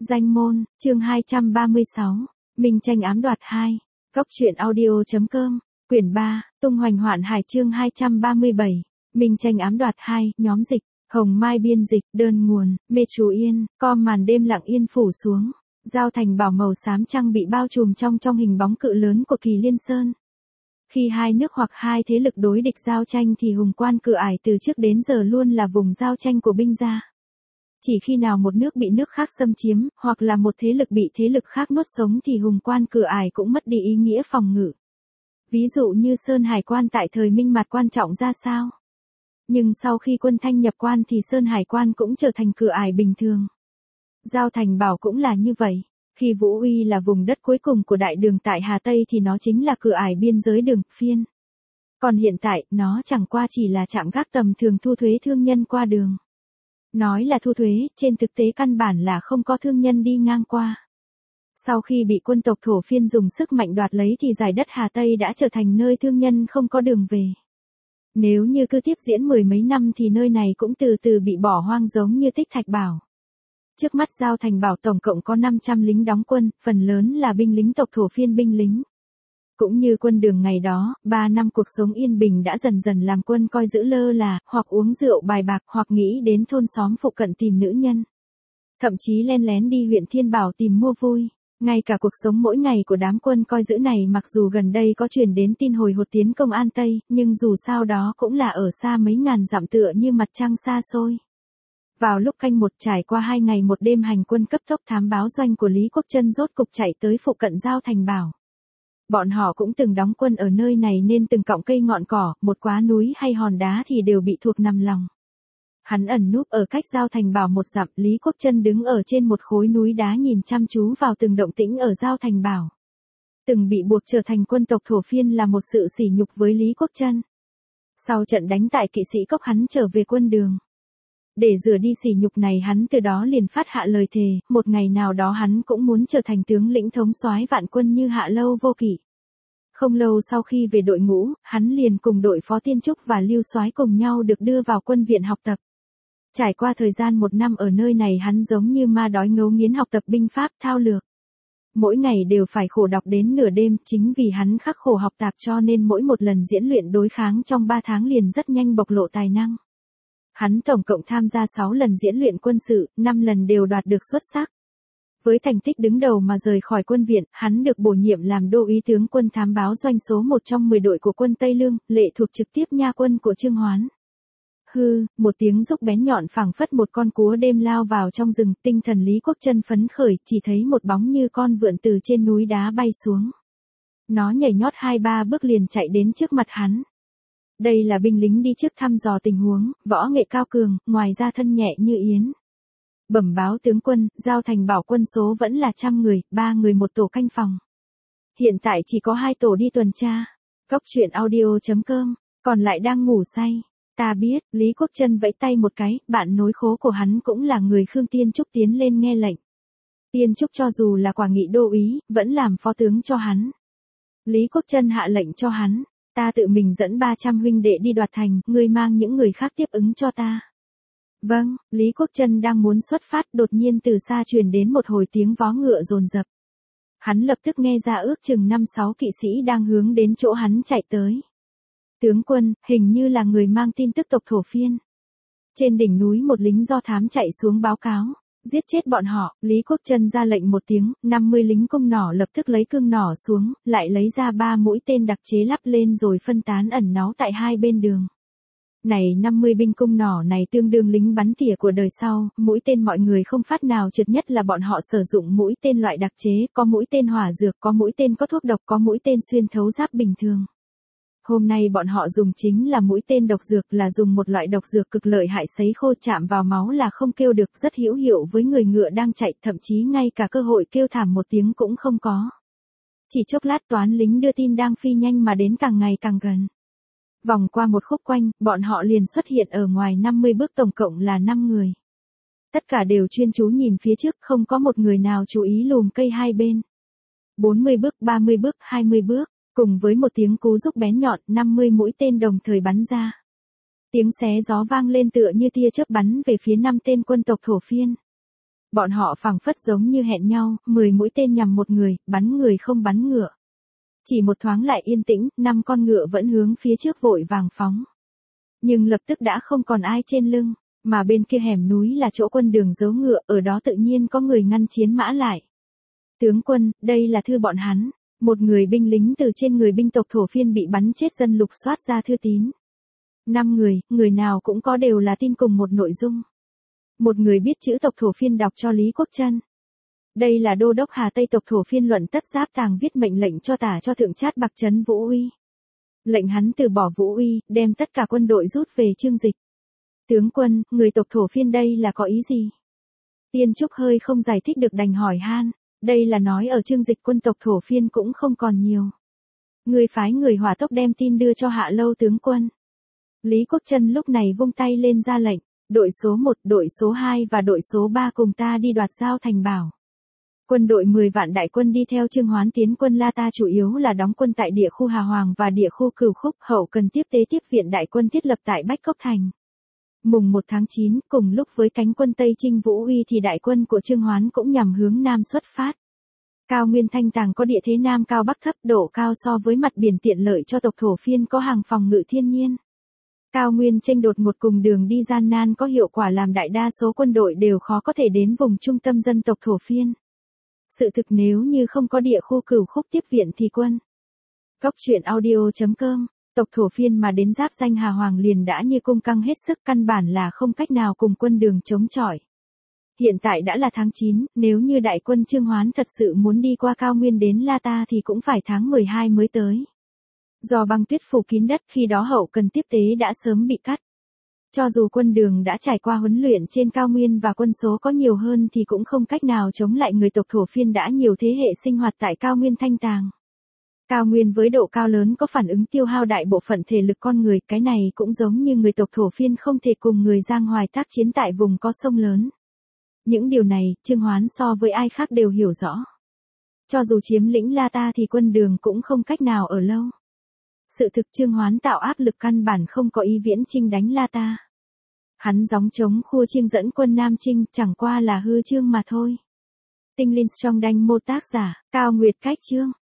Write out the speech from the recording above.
Danh môn, chương 236, Minh tranh ám đoạt 2, Góc truyện audio.com, quyển 3, Tung hoành hoạn hải chương 237, Minh tranh ám đoạt 2, nhóm dịch, Hồng Mai biên dịch, đơn nguồn, Mê Chú Yên, com màn đêm lặng yên phủ xuống, Giao Thành Bảo màu xám trăng bị bao trùm trong hình bóng cự lớn của Kỳ Liên Sơn. Khi hai nước hoặc hai thế lực đối địch giao tranh thì Hùng Quan Cửa Ải từ trước đến giờ luôn là vùng giao tranh của binh gia. Chỉ khi nào một nước bị nước khác xâm chiếm, hoặc là một thế lực bị thế lực khác nuốt sống thì Hùng Quan Cửa Ải cũng mất đi ý nghĩa phòng ngự. Ví dụ như Sơn Hải Quan tại thời Minh Mạt quan trọng ra sao. Nhưng sau khi quân Thanh nhập quan thì Sơn Hải Quan cũng trở thành cửa ải bình thường. Giao Thành Bảo cũng là như vậy. Khi Vũ Uy là vùng đất cuối cùng của đại đường tại Hà Tây thì nó chính là cửa ải biên giới đường, phiên. Còn hiện tại, nó chẳng qua chỉ là trạm gác tầm thường thu thuế thương nhân qua đường. Nói là thu thuế, trên thực tế căn bản là không có thương nhân đi ngang qua. Sau khi bị quân tộc Thổ Phiên dùng sức mạnh đoạt lấy thì giải đất Hà Tây đã trở thành nơi thương nhân không có đường về. Nếu như cứ tiếp diễn mười mấy năm thì nơi này cũng từ từ bị bỏ hoang giống như Tích Thạch Bảo. Trước mắt Giao Thành Bảo tổng cộng có 500 lính đóng quân, phần lớn là binh lính tộc Thổ Phiên binh lính. Cũng như quân đường ngày đó, 3 năm cuộc sống yên bình đã dần dần làm quân coi giữ lơ là, hoặc uống rượu bài bạc, hoặc nghĩ đến thôn xóm phụ cận tìm nữ nhân. Thậm chí len lén đi huyện Thiên Bảo tìm mua vui. Ngay cả cuộc sống mỗi ngày của đám quân coi giữ này mặc dù gần đây có truyền đến tin hồi hột tiến công An Tây, nhưng dù sao đó cũng là ở xa mấy ngàn dặm tựa như mặt trăng xa xôi. Vào lúc canh một trải qua 2 ngày một đêm hành quân cấp tốc thám báo doanh của Lý Quốc Trân rốt cục chạy tới phụ cận Giao Thành Bảo. Bọn họ cũng từng đóng quân ở nơi này nên từng cọng cây ngọn cỏ, một quá núi hay hòn đá thì đều bị thuộc nằm lòng. Hắn ẩn núp ở cách Giao Thành Bảo 1 dặm, Lý Quốc Trân đứng ở trên một khối núi đá nhìn chăm chú vào từng động tĩnh ở Giao Thành Bảo. Từng bị buộc trở thành quân tộc Thổ Phiên là một sự sỉ nhục với Lý Quốc Trân. Sau trận đánh tại Kỵ Sĩ Cốc hắn trở về quân đường. Để rửa đi sỉ nhục này hắn từ đó liền phát hạ lời thề, một ngày nào đó hắn cũng muốn trở thành tướng lĩnh thống soái vạn quân như Hạ Lâu Vô Kỵ. Không lâu sau khi về đội ngũ, hắn liền cùng đội Phó Tiên Trúc và Lưu Soái cùng nhau được đưa vào quân viện học tập. Trải qua thời gian 1 năm ở nơi này hắn giống như ma đói ngấu nghiến học tập binh pháp thao lược. Mỗi ngày đều phải khổ đọc đến nửa đêm, chính vì hắn khắc khổ học tập cho nên mỗi một lần diễn luyện đối kháng trong 3 tháng liền rất nhanh bộc lộ tài năng. Hắn tổng cộng tham gia 6 lần diễn luyện quân sự, 5 lần đều đoạt được xuất sắc. Với thành tích đứng đầu mà rời khỏi quân viện, hắn được bổ nhiệm làm đô úy tướng quân thám báo doanh số 1 trong 10 đội của quân Tây Lương, lệ thuộc trực tiếp nha quân của Trương Hoán. Hư, một tiếng rúc bén nhọn phảng phất một con cúa đêm lao vào trong rừng, tinh thần Lý Quốc Trân phấn khởi, chỉ thấy một bóng như con vượn từ trên núi đá bay xuống. Nó nhảy nhót 2-3 bước liền chạy đến trước mặt hắn. Đây là binh lính đi trước thăm dò tình huống, võ nghệ cao cường, ngoài ra thân nhẹ như yến. Bẩm báo tướng quân, Giao Thành Bảo quân số vẫn là 100 người, 3 người một tổ canh phòng. Hiện tại chỉ có 2 tổ đi tuần tra. Góc truyện audio.com, còn lại đang ngủ say. Ta biết, Lý Quốc Trân vẫy tay một cái, bạn nối khố của hắn cũng là người Khương Tiên Trúc tiến lên nghe lệnh. Tiên Trúc cho dù là quả nghị đô úy, vẫn làm phó tướng cho hắn. Lý Quốc Trân hạ lệnh cho hắn, ta tự mình dẫn 300 huynh đệ đi đoạt thành, ngươi mang những người khác tiếp ứng cho ta. Vâng, Lý Quốc Trân đang muốn xuất phát, đột nhiên từ xa truyền đến một hồi tiếng vó ngựa dồn dập. Hắn lập tức nghe ra ước chừng 5-6 kỵ sĩ đang hướng đến chỗ hắn chạy tới. Tướng quân, hình như là người mang tin tức tộc Thổ Phiên. Trên đỉnh núi một lính do thám chạy xuống báo cáo, giết chết bọn họ. Lý Quốc Trân ra lệnh một tiếng, 50 lính cung nỏ lập tức lấy cương nỏ xuống, lại lấy ra 3 mũi tên đặc chế lắp lên rồi phân tán ẩn náu tại hai bên đường. Này 50 binh cung nỏ này tương đương lính bắn tỉa của đời sau, mũi tên mọi người không phát nào trượt, nhất là bọn họ sử dụng mũi tên loại đặc chế, có mũi tên hỏa dược, có mũi tên có thuốc độc, có mũi tên xuyên thấu giáp bình thường. Hôm nay bọn họ dùng chính là mũi tên độc dược, là dùng một loại độc dược cực lợi hại, sấy khô chạm vào máu là không kêu được, rất hữu hiệu với người ngựa đang chạy, thậm chí ngay cả cơ hội kêu thảm một tiếng cũng không có. Chỉ chốc lát toán lính đưa tin đang phi nhanh mà đến càng ngày càng gần. Vòng qua một khúc quanh, bọn họ liền xuất hiện ở ngoài 50 bước, tổng cộng là 5 người. Tất cả đều chuyên chú nhìn phía trước, không có một người nào chú ý lùm cây hai bên. 40 bước, 30 bước, 20 bước. Cùng với một tiếng cú rúc bén nhọn, 50 mũi tên đồng thời bắn ra. Tiếng xé gió vang lên tựa như tia chớp bắn về phía 5 tên quân tộc Thổ Phiên. Bọn họ phảng phất giống như hẹn nhau, 10 mũi tên nhằm một người không bắn ngựa. Chỉ một thoáng lại yên tĩnh, 5 con ngựa vẫn hướng phía trước vội vàng phóng. Nhưng lập tức đã không còn ai trên lưng, mà bên kia hẻm núi là chỗ quân đường giấu ngựa, ở đó tự nhiên có người ngăn chiến mã lại. Tướng quân, đây là thư bọn hắn. Một người binh lính từ trên người binh tộc Thổ Phiên bị bắn chết dân lục soát ra thư tín. 5 người nào cũng có đều là tin cùng một nội dung. Một người biết chữ tộc Thổ Phiên đọc cho Lý Quốc Trân. Đây là đô đốc Hà Tây tộc Thổ Phiên Luận Tất Giáp Tàng viết mệnh lệnh cho tả cho thượng trát Bạc Trấn Vũ Uy. Lệnh hắn từ bỏ Vũ Uy, đem tất cả quân đội rút về Chương Dịch. Tướng quân, người tộc Thổ Phiên đây là có ý gì? Tiên Trúc hơi không giải thích được đành hỏi han. Đây là nói ở Chương Dịch quân tộc Thổ Phiên cũng không còn nhiều. Người phái người hỏa tốc đem tin đưa cho Hạ Lâu tướng quân. Lý Quốc Trân lúc này vung tay lên ra lệnh. Đội số 1, đội số 2 và đội số 3 cùng ta đi đoạt giao thành bảo. Quân đội 10 vạn đại quân đi theo Trương Hoán tiến quân La Ta chủ yếu là đóng quân tại địa khu Hà Hoàng và địa khu Cửu Khúc, hậu cần tiếp tế tiếp viện đại quân thiết lập tại Bách Cốc Thành. Mùng 1 tháng 9, cùng lúc với cánh quân Tây Trinh Vũ Uy thì đại quân của Trương Hoán cũng nhằm hướng Nam xuất phát. Cao Nguyên Thanh Tàng có địa thế Nam cao Bắc thấp, độ cao so với mặt biển tiện lợi cho tộc Thổ Phiên, có hàng phòng ngự thiên nhiên. Cao nguyên chênh đột ngột cùng đường đi gian nan có hiệu quả làm đại đa số quân đội đều khó có thể đến vùng trung tâm dân tộc Thổ Phiên. Sự thực nếu như không có địa khu Cửu Khúc tiếp viện thì quân. Góc truyện audio.com, tộc Thổ Phiên mà đến giáp danh Hà Hoàng liền đã như cung căng hết sức, căn bản là không cách nào cùng quân đường chống chọi. Hiện tại đã là tháng 9, nếu như đại quân Trương Hoán thật sự muốn đi qua cao nguyên đến La Ta thì cũng phải tháng 12 mới tới. Do băng tuyết phủ kín đất, khi đó hậu cần tiếp tế đã sớm bị cắt. Cho dù quân đường đã trải qua huấn luyện trên cao nguyên và quân số có nhiều hơn thì cũng không cách nào chống lại người tộc Thổ Phiên đã nhiều thế hệ sinh hoạt tại cao nguyên Thanh Tàng. Cao nguyên với độ cao lớn có phản ứng tiêu hao đại bộ phận thể lực con người, cái này cũng giống như người tộc Thổ Phiên không thể cùng người Giang Hoài tác chiến tại vùng có sông lớn. Những điều này, Trương Hoán so với ai khác đều hiểu rõ. Cho dù chiếm lĩnh La Ta thì quân đường cũng không cách nào ở lâu. Sự thực Trương Hoán tạo áp lực căn bản không có ý viễn chinh đánh La Ta. Hắn gióng trống khua chiêng dẫn quân Nam Chinh, chẳng qua là hư trương mà thôi. Tinh Linh Strong Đanh mô tác giả, Cao Nguyệt Cách chương.